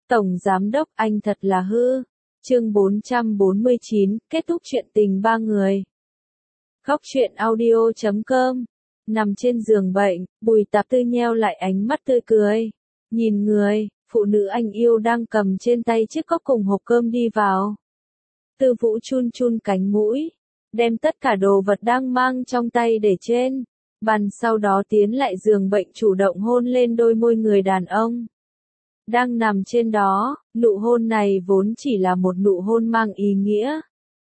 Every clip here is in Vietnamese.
Tổng Giám đốc anh thật là hư. Chương 449, kết thúc chuyện tình ba người. Góc truyện audio.com. Nằm trên giường bệnh, Bùi Tạp Tư nheo lại ánh mắt tươi cười. Nhìn người, phụ nữ anh yêu đang cầm trên tay chiếc cốc cùng hộp cơm đi vào. Tư Vũ chun chun cánh mũi, đem tất cả đồ vật đang mang trong tay để trên bàn, sau đó tiến lại giường bệnh chủ động hôn lên đôi môi người đàn ông đang nằm trên đó. Nụ hôn này vốn chỉ là một nụ hôn mang ý nghĩa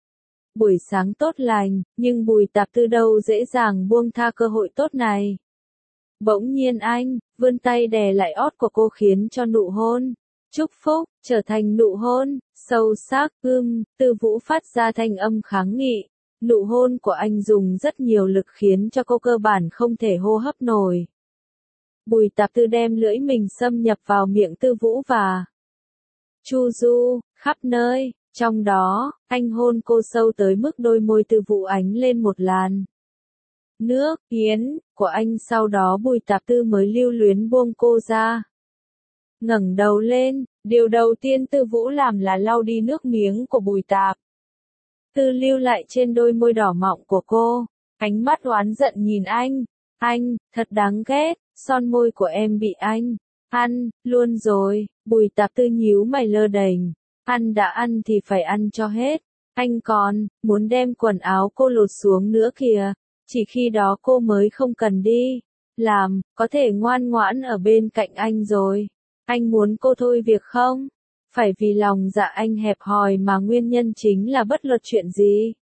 buổi sáng tốt lành, nhưng Bùi Tạp Tư đâu dễ dàng buông tha cơ hội tốt này. Bỗng nhiên anh vươn tay đè lại ót của cô, khiến cho nụ hôn chúc phúc trở thành nụ hôn sâu sắc. Tư Vũ phát ra thanh âm kháng nghị. Nụ hôn của anh dùng rất nhiều lực khiến cho cô cơ bản không thể hô hấp nổi. Bùi Tạp Tư đem lưỡi mình xâm nhập vào miệng Tư Vũ và chu du khắp nơi, trong đó, anh hôn cô sâu tới mức đôi môi Tư Vũ ánh lên một làn nước yến của anh, sau đó Bùi Tạp Tư mới lưu luyến buông cô ra. Ngẩng đầu lên, điều đầu tiên Tư Vũ làm là lau đi nước miếng của Bùi Tạp Tư lưu lại trên đôi môi đỏ mọng của cô. Ánh mắt oán giận nhìn anh, thật đáng ghét, son môi của em bị anh ăn luôn rồi. Bùi Tạp Tư nhíu mày lơ đễnh, ăn đã ăn thì phải ăn cho hết. Anh còn muốn đem quần áo cô lột xuống nữa kìa, chỉ khi đó cô mới không cần đi làm, có thể ngoan ngoãn ở bên cạnh anh rồi. Anh muốn cô thôi việc không? Phải vì lòng dạ anh hẹp hòi mà nguyên nhân chính là bất luận chuyện gì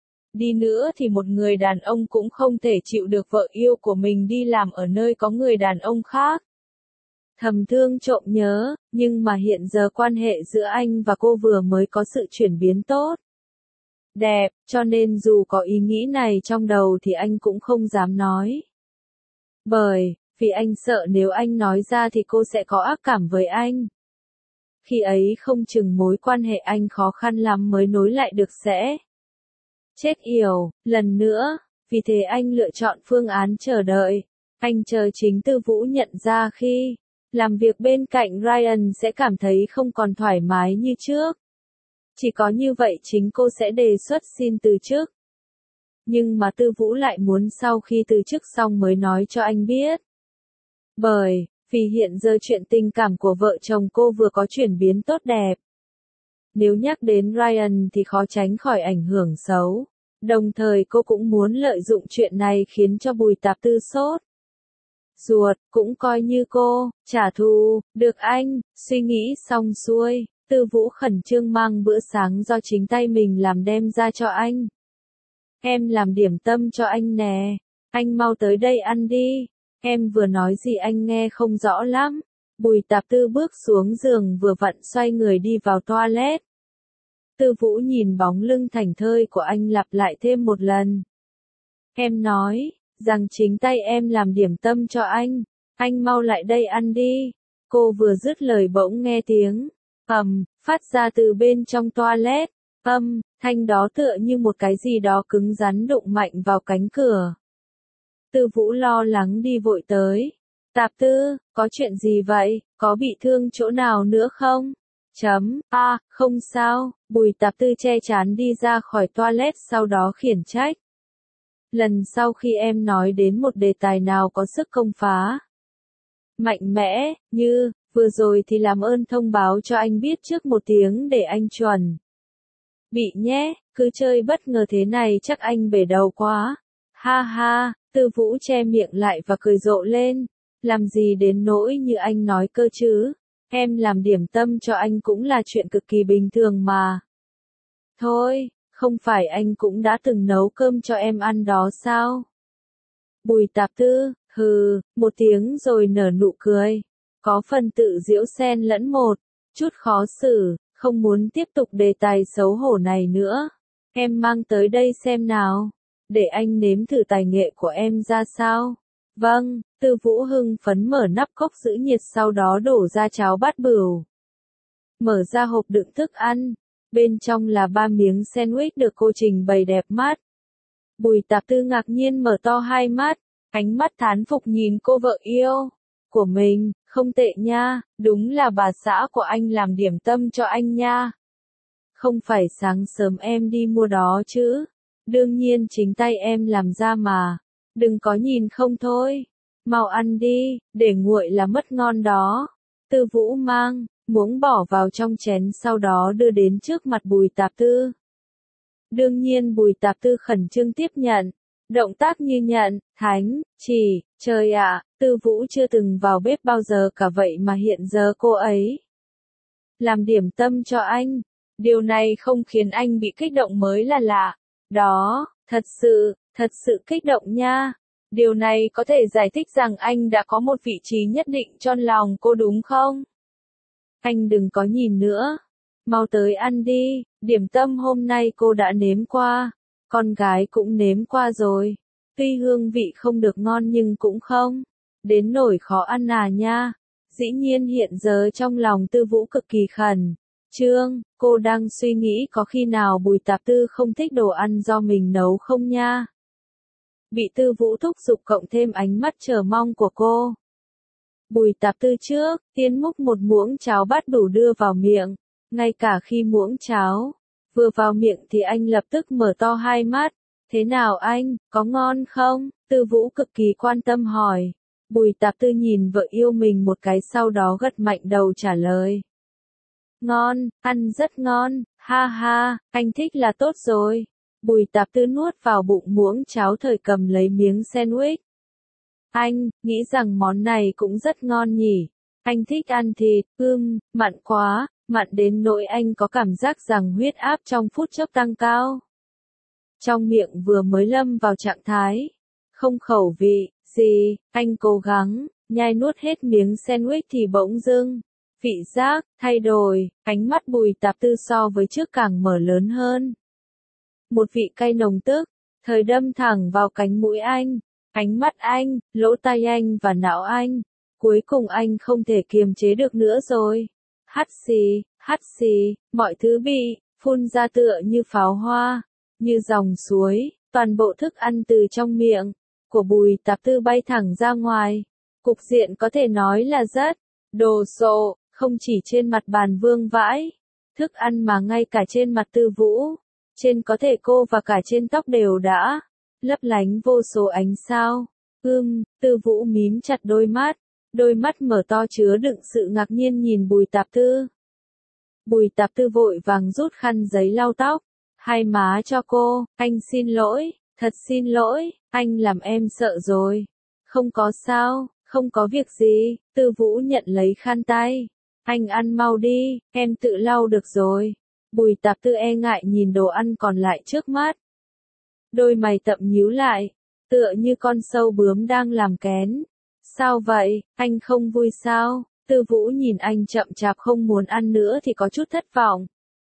đi nữa thì một người đàn ông cũng không thể chịu được vợ yêu của mình đi làm ở nơi có người đàn ông khác. Thầm thương trộm nhớ, nhưng mà hiện giờ quan hệ giữa anh và cô vừa mới có sự chuyển biến tốt đẹp, cho nên dù có ý nghĩ này trong đầu thì anh cũng không dám nói. Bởi vì anh sợ nếu anh nói ra thì cô sẽ có ác cảm với anh. Khi ấy không chừng mối quan hệ anh khó khăn lắm mới nối lại được sẽ chết yểu lần nữa. Vì thế anh lựa chọn phương án chờ đợi. Anh chờ chính Tư Vũ nhận ra khi làm việc bên cạnh Ryan sẽ cảm thấy không còn thoải mái như trước. Chỉ có như vậy chính cô sẽ đề xuất xin từ chức. Nhưng mà Tư Vũ lại muốn sau khi từ chức xong mới nói cho anh biết. Bởi vì hiện giờ chuyện tình cảm của vợ chồng cô vừa có chuyển biến tốt đẹp. Nếu nhắc đến Ryan thì khó tránh khỏi ảnh hưởng xấu. Đồng thời cô cũng muốn lợi dụng chuyện này khiến cho Bùi Tạp Tư sốt ruột, cũng coi như cô trả thù được anh. Suy nghĩ xong xuôi, Tư Vũ khẩn trương mang bữa sáng do chính tay mình làm đem ra cho anh. Em làm điểm tâm cho anh nè, anh mau tới đây ăn đi. Em vừa nói gì anh nghe không rõ lắm. Bùi Tạp Tư bước xuống giường vừa vặn xoay người đi vào toilet. Tư Vũ nhìn bóng lưng thảnh thơi của anh lặp lại thêm một lần. Em nói rằng chính tay em làm điểm tâm cho anh mau lại đây ăn đi. Cô vừa dứt lời bỗng nghe tiếng phát ra từ bên trong toilet. Thanh đó tựa như một cái gì đó cứng rắn đụng mạnh vào cánh cửa. Tư Vũ lo lắng đi vội tới. Tạp Tư, có chuyện gì vậy? Có bị thương chỗ nào nữa không? Không sao. Bùi Tạp Tư che trán đi ra khỏi toilet, sau đó khiển trách. Lần sau khi em nói đến một đề tài nào có sức công phá mạnh mẽ, như vừa rồi thì làm ơn thông báo cho anh biết trước một tiếng để anh chuẩn bị nhé, cứ chơi bất ngờ thế này chắc anh bể đầu quá. Ha ha. Tư Vũ che miệng lại và cười rộ lên. Làm gì đến nỗi như anh nói cơ chứ. Em làm điểm tâm cho anh cũng là chuyện cực kỳ bình thường mà. Thôi, không phải anh cũng đã từng nấu cơm cho em ăn đó sao? Bùi Tạp Tư, một tiếng rồi nở nụ cười. Có phần tự giễu xen lẫn một chút khó xử, không muốn tiếp tục đề tài xấu hổ này nữa. Em mang tới đây xem nào, để anh nếm thử tài nghệ của em ra sao. Vâng. Tư Vũ hưng phấn mở nắp cốc giữ nhiệt, sau đó đổ ra cháo bát bửu. Mở ra hộp đựng thức ăn, bên trong là 3 miếng sandwich được cô trình bày đẹp mắt. Bùi Tạp Tư ngạc nhiên mở to hai mắt, ánh mắt thán phục nhìn cô vợ yêu. của mình, không tệ nha, đúng là bà xã của anh làm điểm tâm cho anh nha. Không phải sáng sớm em đi mua đó chứ. Đương nhiên chính tay em làm ra mà. Đừng có nhìn không thôi. Mau ăn đi, để nguội là mất ngon đó. Tư Vũ mang muỗng bỏ vào trong chén sau đó đưa đến trước mặt Bùi Tạp Tư. Đương nhiên Bùi Tạp Tư khẩn trương tiếp nhận. Động tác như nhận, thánh, chỉ, trời ạ, Tư Vũ chưa từng vào bếp bao giờ cả vậy mà hiện giờ cô ấy làm điểm tâm cho anh. Điều này không khiến anh bị kích động mới là lạ. Đó, thật sự kích động nha. Điều này có thể giải thích rằng anh đã có một vị trí nhất định trong lòng cô đúng không? Anh đừng có nhìn nữa. Mau tới ăn đi, điểm tâm hôm nay cô đã nếm qua. Con gái cũng nếm qua rồi. Tuy hương vị không được ngon nhưng cũng không đến nỗi khó ăn à nha. Dĩ nhiên hiện giờ trong lòng Tư Vũ cực kỳ khẩn trương, cô đang suy nghĩ có khi nào Bùi Tạp Tư không thích đồ ăn do mình nấu không nha. Bị Tư Vũ thúc giục cộng thêm ánh mắt chờ mong của cô. Bùi Tạp Tư trước, tiên múc một muỗng cháo bát đủ đưa vào miệng. Ngay cả khi muỗng cháo vừa vào miệng thì anh lập tức mở to hai mắt. Thế nào anh, có ngon không? Tư Vũ cực kỳ quan tâm hỏi. Bùi Tạp Tư nhìn vợ yêu mình một cái sau đó gật mạnh đầu trả lời. Ngon, ăn rất ngon, ha ha, anh thích là tốt rồi. Bùi Tạp Tư nuốt vào bụng muỗng cháo thời cầm lấy miếng sandwich. Anh, nghĩ rằng món này cũng rất ngon nhỉ. Anh thích ăn thịt, mặn quá, mặn đến nỗi anh có cảm giác rằng huyết áp trong phút chốc tăng cao. Trong miệng vừa mới lâm vào trạng thái không khẩu vị gì, anh cố gắng nhai nuốt hết miếng sandwich thì bỗng dưng vị giác thay đổi, ánh mắt Bùi Tạp Tư so với trước càng mở lớn hơn. Một vị cay nồng tức thời đâm thẳng vào cánh mũi anh, ánh mắt anh, lỗ tai anh và não anh. Cuối cùng anh không thể kiềm chế được nữa rồi. Hắt xì, mọi thứ bị phun ra tựa như pháo hoa, như dòng suối, toàn bộ thức ăn từ trong miệng của Bùi Tạp Tư bay thẳng ra ngoài. Cục diện có thể nói là rất đồ sộ, không chỉ trên mặt bàn vương vãi thức ăn mà ngay cả trên mặt Tư Vũ, trên có thể cô và cả trên tóc đều đã lấp lánh vô số ánh sao. Tư Vũ mím chặt đôi mắt mở to chứa đựng sự ngạc nhiên nhìn Bùi Tạp Tư. Bùi Tạp Tư vội vàng rút khăn giấy lau tóc, hai má cho cô, anh xin lỗi, thật xin lỗi, anh làm em sợ rồi. Không có sao, không có việc gì, Tư Vũ nhận lấy khăn tay. Anh ăn mau đi, em tự lau được rồi. Bùi Tạp Tư e ngại nhìn đồ ăn còn lại trước mắt. Đôi mày tậm nhíu lại, tựa như con sâu bướm đang làm kén. Sao vậy, anh không vui sao? Tư Vũ nhìn anh chậm chạp không muốn ăn nữa thì có chút thất vọng.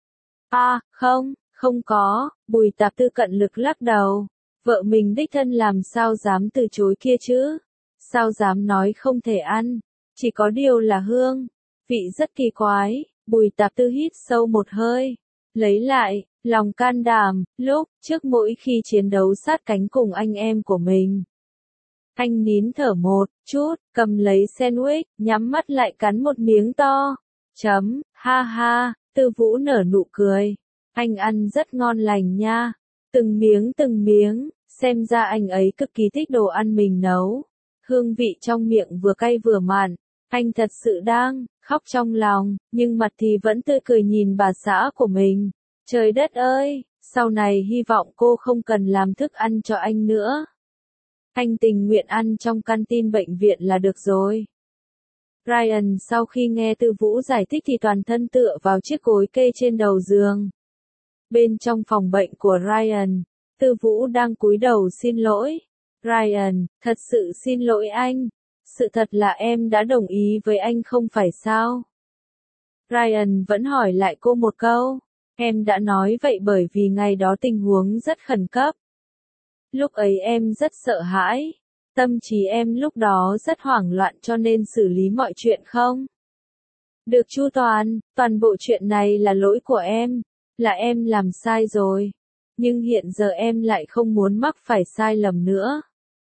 Không có, Bùi Tạp Tư cận lực lắc đầu. Vợ mình đích thân làm sao dám từ chối kia chứ? Sao dám nói không thể ăn? Chỉ có điều là hương vị rất kỳ quái. Bùi Tạp Tư hít sâu một hơi, lấy lại lòng can đảm, lúc trước mỗi khi chiến đấu sát cánh cùng anh em của mình. Anh nín thở một chút, cầm lấy sandwich, nhắm mắt lại cắn một miếng to. Ha ha, Tư Vũ nở nụ cười. Anh ăn rất ngon lành nha. Từng miếng, xem ra anh ấy cực kỳ thích đồ ăn mình nấu. Hương vị trong miệng vừa cay vừa mặn. Anh thật sự đang khóc trong lòng, nhưng mặt thì vẫn tươi cười nhìn bà xã của mình. Trời đất ơi, sau này hy vọng cô không cần làm thức ăn cho anh nữa. Anh tình nguyện ăn trong canteen bệnh viện là được rồi. Ryan sau khi nghe Tư Vũ giải thích thì toàn thân tựa vào chiếc gối kê trên đầu giường. Bên trong phòng bệnh của Ryan, Tư Vũ đang cúi đầu xin lỗi. Ryan, thật sự xin lỗi anh. Sự thật là em đã đồng ý với anh không phải sao? Ryan vẫn hỏi lại cô một câu. Em đã nói vậy bởi vì ngày đó tình huống rất khẩn cấp. Lúc ấy em rất sợ hãi. Tâm trí em lúc đó rất hoảng loạn cho nên xử lý mọi chuyện không được chu toàn. Toàn bộ chuyện này là lỗi của em. Là em làm sai rồi. Nhưng hiện giờ em lại không muốn mắc phải sai lầm nữa.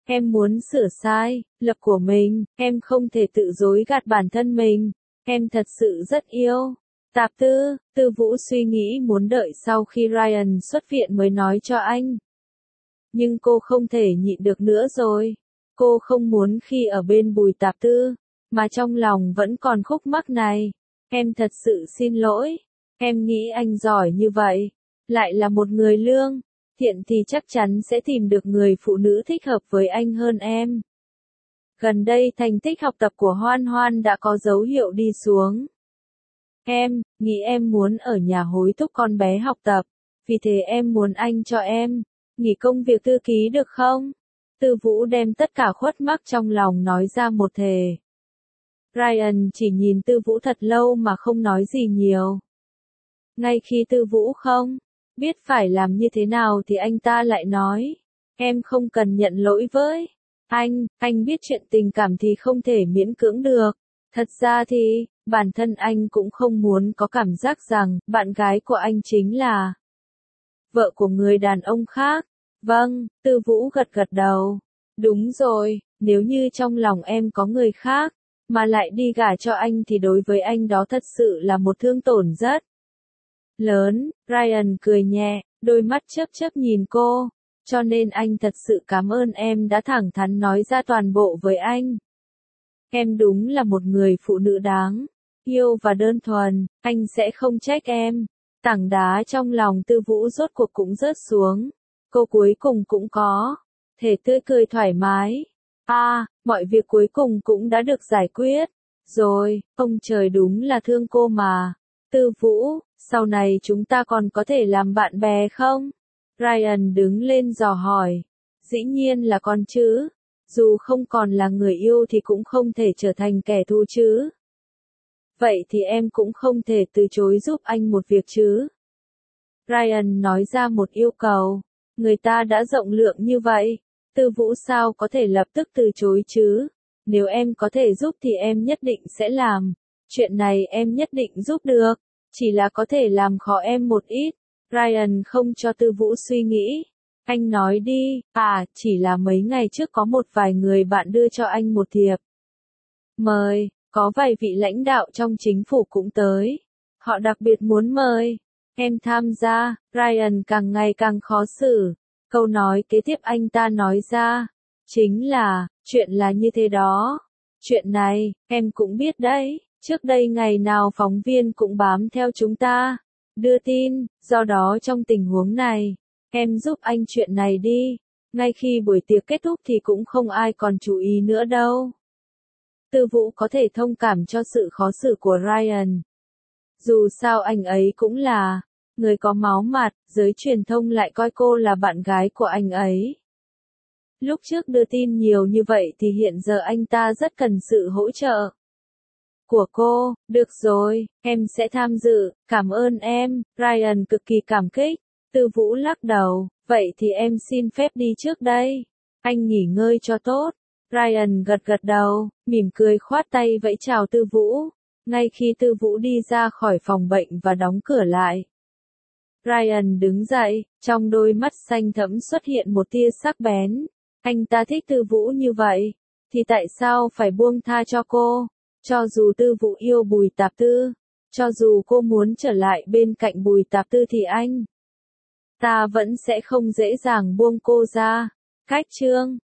Em muốn sửa sai, lầm của mình, em không thể tự dối gạt bản thân mình. Em thật sự rất yêu. Tạp Tư, Tư Vũ suy nghĩ muốn đợi sau khi Ryan xuất viện mới nói cho anh. Nhưng cô không thể nhịn được nữa rồi. Cô không muốn khi ở bên Bùi Tạp Tư, mà trong lòng vẫn còn khúc mắc này. Em thật sự xin lỗi. Em nghĩ anh giỏi như vậy, lại là một người lương thiện thì chắc chắn sẽ tìm được người phụ nữ thích hợp với anh hơn em. Gần đây thành tích học tập của Hoan Hoan đã có dấu hiệu đi xuống. Em nghĩ em muốn ở nhà hối thúc con bé học tập, vì thế em muốn anh cho em nghỉ công việc thư ký được không? Tư Vũ đem tất cả khuất mắc trong lòng nói ra một thề. Ryan chỉ nhìn Tư Vũ thật lâu mà không nói gì nhiều. Ngay khi Tư Vũ không biết phải làm như thế nào thì anh ta lại nói, em không cần nhận lỗi với anh biết chuyện tình cảm thì không thể miễn cưỡng được. Thật ra thì, bản thân anh cũng không muốn có cảm giác rằng, bạn gái của anh chính là vợ của người đàn ông khác. Vâng, Tư Vũ gật gật đầu. Đúng rồi, nếu như trong lòng em có người khác, mà lại đi gả cho anh thì đối với anh đó thật sự là một thương tổn rất lớn. Ryan cười nhẹ, đôi mắt chớp chớp nhìn cô. Cho nên anh thật sự cảm ơn em đã thẳng thắn nói ra toàn bộ với anh. Em đúng là một người phụ nữ đáng yêu và đơn thuần, anh sẽ không trách em. Tảng đá trong lòng Tư Vũ rốt cuộc cũng rớt xuống. Cô cuối cùng cũng có thể tươi cười thoải mái. Mọi việc cuối cùng cũng đã được giải quyết. Rồi, ông trời đúng là thương cô mà. Tư Vũ, sau này chúng ta còn có thể làm bạn bè không? Ryan đứng lên dò hỏi. Dĩ nhiên là con chứ. Dù không còn là người yêu thì cũng không thể trở thành kẻ thù chứ. Vậy thì em cũng không thể từ chối giúp anh một việc chứ. Ryan nói ra một yêu cầu. Người ta đã rộng lượng như vậy. Tư Vũ sao có thể lập tức từ chối chứ? Nếu em có thể giúp thì em nhất định sẽ làm. Chuyện này em nhất định giúp được. Chỉ là có thể làm khó em một ít. Ryan không cho Tư Vũ suy nghĩ. Anh nói đi, chỉ là mấy ngày trước có một vài người bạn đưa cho anh một thiệp mời, có vài vị lãnh đạo trong chính phủ cũng tới. Họ đặc biệt muốn mời em tham gia. Ryan càng ngày càng khó xử. Câu nói kế tiếp anh ta nói ra, chính là, chuyện là như thế đó. Chuyện này, em cũng biết đấy, trước đây ngày nào phóng viên cũng bám theo chúng ta, đưa tin, do đó trong tình huống này, em giúp anh chuyện này đi. Ngay khi buổi tiệc kết thúc thì cũng không ai còn chú ý nữa đâu. Tư Vũ có thể thông cảm cho sự khó xử của Ryan. Dù sao anh ấy cũng là người có máu mặt, giới truyền thông lại coi cô là bạn gái của anh ấy. Lúc trước đưa tin nhiều như vậy thì hiện giờ anh ta rất cần sự hỗ trợ của cô. Được rồi, em sẽ tham dự, cảm ơn em. Ryan cực kỳ cảm kích. Tư Vũ lắc đầu, vậy thì em xin phép đi trước đây. Anh nghỉ ngơi cho tốt. Ryan gật gật đầu, mỉm cười khoát tay vẫy chào Tư Vũ. Ngay khi Tư Vũ đi ra khỏi phòng bệnh và đóng cửa lại, Ryan đứng dậy, trong đôi mắt xanh thẫm xuất hiện một tia sắc bén. Anh ta thích Tư Vũ như vậy, thì tại sao phải buông tha cho cô? Cho dù Tư Vũ yêu Bùi Tạp Tư, cho dù cô muốn trở lại bên cạnh Bùi Tạp Tư thì anh ta vẫn sẽ không dễ dàng buông cô ra. Cách chương